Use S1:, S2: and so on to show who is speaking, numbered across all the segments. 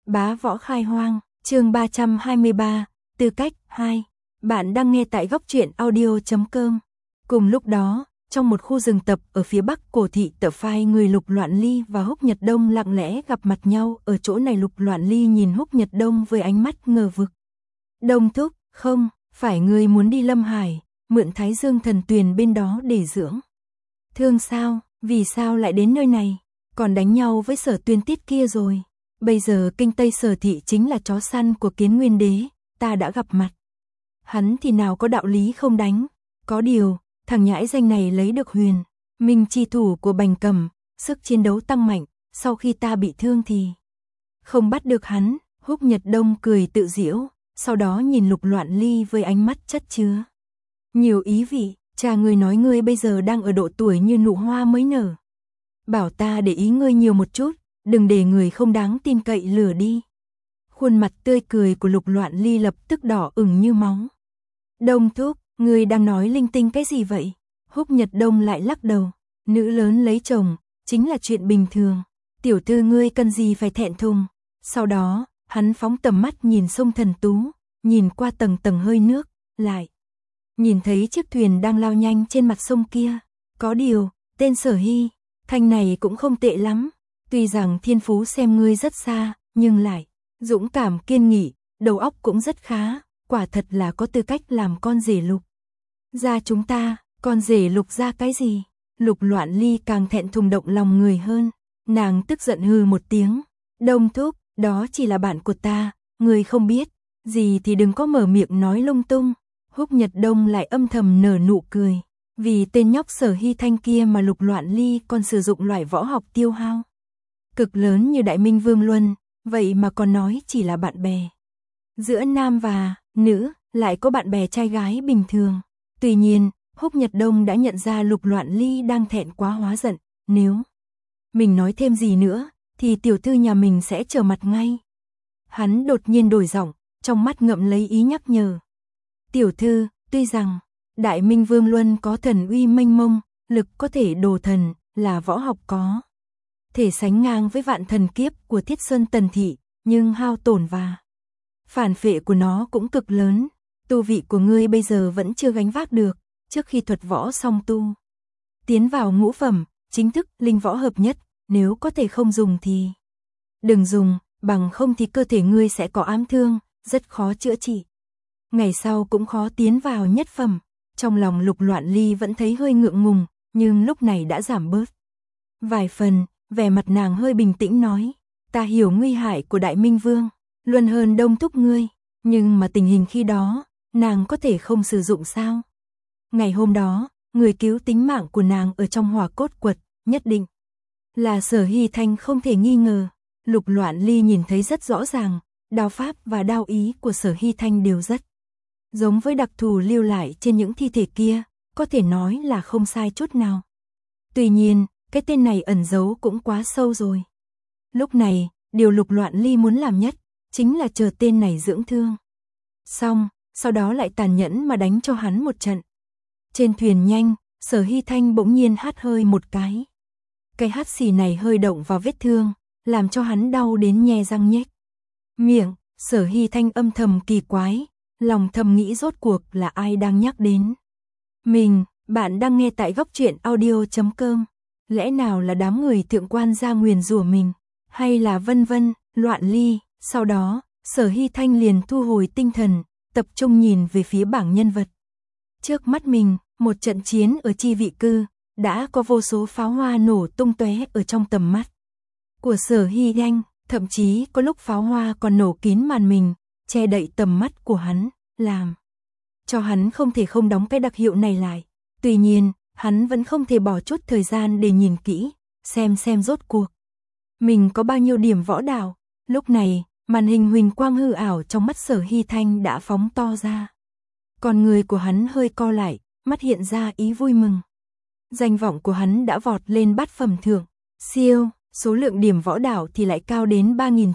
S1: Bá võ khai hoang, chương 323, tư cách 2. Bạn đang nghe tại góc truyện audio.com. Cùng lúc đó, trong một khu rừng tập ở phía bắc Cổ Thị Tập Phai, người Lục Loạn Ly và Húc Nhật Đông lặng lẽ gặp mặt nhau. Ở chỗ này Lục Loạn Ly nhìn Húc Nhật Đông với ánh mắt ngờ vực. Đông thúc, không, phải ngươi muốn đi Lâm Hải, mượn Thái Dương Thần Tuyền bên đó để dưỡng thương sao, vì sao lại đến nơi này, còn đánh nhau với Sở Tuyên Tiết kia rồi. Bây giờ kinh Tây Sở Thị chính là chó săn của Kiến Nguyên Đế, ta đã gặp mặt. Hắn thì nào có đạo lý không đánh, có điều, thằng nhãi danh này lấy được Huyền Minh chi thủ của Bành Cầm, sức chiến đấu tăng mạnh, sau khi ta bị thương thì không bắt được hắn. Húc Nhật Đông cười tự giễu, sau đó nhìn Lục Loạn Ly với ánh mắt chất chứa nhiều ý vị. Cha ngươi nói ngươi bây giờ đang ở độ tuổi như nụ hoa mới nở, bảo ta để ý ngươi nhiều một chút, đừng để người không đáng tin cậy lừa đi. Khuôn mặt tươi cười của Lục Loạn Ly lập tức đỏ ửng như máu. Đông thúc, ngươi đang nói linh tinh cái gì vậy? Húc Nhật Đông lại lắc đầu, nữ lớn lấy chồng, chính là chuyện bình thường. Tiểu thư ngươi cần gì phải thẹn thùng. Sau đó, hắn phóng tầm mắt nhìn sông Thần Tú, nhìn qua tầng tầng hơi nước, lại nhìn thấy chiếc thuyền đang lao nhanh trên mặt sông kia. Có điều, tên Sở Hy Thanh này cũng không tệ lắm. Tuy rằng thiên phú xem ngươi rất xa, nhưng lại dũng cảm kiên nghị, đầu óc cũng rất khá, quả thật là có tư cách làm con rể Lục gia chúng ta. Con rể Lục gia cái gì? Lục Loạn Ly càng thẹn thùng động lòng người hơn, nàng tức giận hừ một tiếng. Đông thúc, đó chỉ là bạn của ta, người không biết gì thì đừng có mở miệng nói lung tung. Húc Nhật Đông lại âm thầm nở nụ cười, vì tên nhóc Sở Hy Thanh kia mà Lục Loạn Ly còn sử dụng loại võ học tiêu hao cực lớn như Đại Minh Vương Luân, vậy mà còn nói chỉ là bạn bè. Giữa nam và nữ lại có bạn bè trai gái bình thường. Tuy nhiên, Húc Nhật Đông đã nhận ra Lục Loạn Ly đang thẹn quá hóa giận, nếu mình nói thêm gì nữa thì tiểu thư nhà mình sẽ trở mặt ngay. Hắn đột nhiên đổi giọng, trong mắt ngậm lấy ý nhắc nhở. Tiểu thư, tuy rằng Đại Minh Vương Luân có thần uy mênh mông, lực có thể đồ thần, là võ học có thể sánh ngang với vạn thần kiếp của Thiết Sơn Tần Thị, nhưng hao tổn và phản phệ của nó cũng cực lớn. Tu vị của ngươi bây giờ vẫn chưa gánh vác được, trước khi thuật võ song tu tiến vào ngũ phẩm, chính thức linh võ hợp nhất, nếu có thể không dùng thì đừng dùng, bằng không thì cơ thể ngươi sẽ có ám thương, rất khó chữa trị. Ngày sau cũng khó tiến vào nhất phẩm. Trong lòng Lục Loạn Ly vẫn thấy hơi ngượng ngùng, nhưng lúc này đã giảm bớt vài phần, vẻ mặt nàng hơi bình tĩnh nói, ta hiểu nguy hại của Đại Minh Vương Luân hơn Đông thúc ngươi, nhưng mà tình hình khi đó, nàng có thể không sử dụng sao? Ngày hôm đó, người cứu tính mạng của nàng ở trong hỏa cốt quật, nhất định là Sở Hy Thanh không thể nghi ngờ. Lục Loạn Ly nhìn thấy rất rõ ràng, đao pháp và đao ý của Sở Hy Thanh đều rất giống với đặc thù lưu lại trên những thi thể kia, có thể nói là không sai chút nào. Tuy nhiên, cái tên này ẩn giấu cũng quá sâu rồi. Lúc này, điều Lục Loạn Ly muốn làm nhất, chính là chờ tên này dưỡng thương xong, sau đó lại tàn nhẫn mà đánh cho hắn một trận. Trên thuyền nhanh, Sở Hy Thanh bỗng nhiên hắt hơi một cái. Cái hắt xì này hơi động vào vết thương, làm cho hắn đau đến nhe răng nhếch miệng. Sở Hy Thanh âm thầm kỳ quái, lòng thầm nghĩ rốt cuộc là ai đang nhắc đến mình. Bạn đang nghe tại góc truyện audio.com. Lẽ nào là đám người thượng quan gia nguyền rủa mình, hay là vân vân. Loạn Ly. Sau đó, Sở Hy Thanh liền thu hồi tinh thần, tập trung nhìn về phía bảng nhân vật trước mắt mình. Một trận chiến ở Chi Vị Cư, đã có vô số pháo hoa nổ tung tóe ở trong tầm mắt của Sở Hy Thanh, thậm chí có lúc pháo hoa còn nổ kín màn mình, che đậy tầm mắt của hắn, làm cho hắn không thể không đóng cái đặc hiệu này lại. Tuy nhiên, hắn vẫn không thể bỏ chút thời gian để nhìn kỹ, xem rốt cuộc mình có bao nhiêu điểm võ đạo. Lúc này, màn hình huỳnh quang hư ảo trong mắt Sở Hy Thanh đã phóng to ra. Con người của hắn hơi co lại, mắt hiện ra ý vui mừng. Danh vọng của hắn đã vọt lên bát phẩm thượng siêu, số lượng điểm võ đạo thì lại cao đến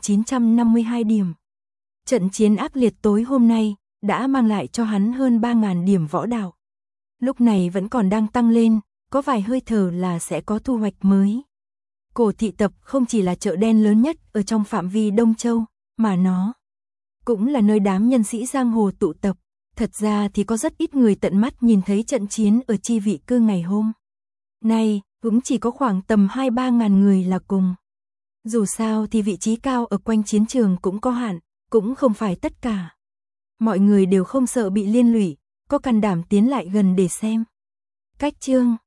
S1: 3.952 điểm. Trận chiến ác liệt tối hôm nay đã mang lại cho hắn hơn 3.000 điểm võ đạo. Lúc này vẫn còn đang tăng lên, có vài hơi thở là sẽ có thu hoạch mới. Cổ Thị Tập không chỉ là chợ đen lớn nhất ở trong phạm vi Đông Châu, mà nó cũng là nơi đám nhân sĩ giang hồ tụ tập. Thật ra thì có rất ít người tận mắt nhìn thấy trận chiến ở Chi Vị Cư ngày hôm nay, cũng chỉ có khoảng tầm 2-3 ngàn người là cùng. Dù sao thì vị trí cao ở quanh chiến trường cũng có hạn, cũng không phải tất cả mọi người đều không sợ bị liên lụy, có can đảm tiến lại gần để xem. Cách chương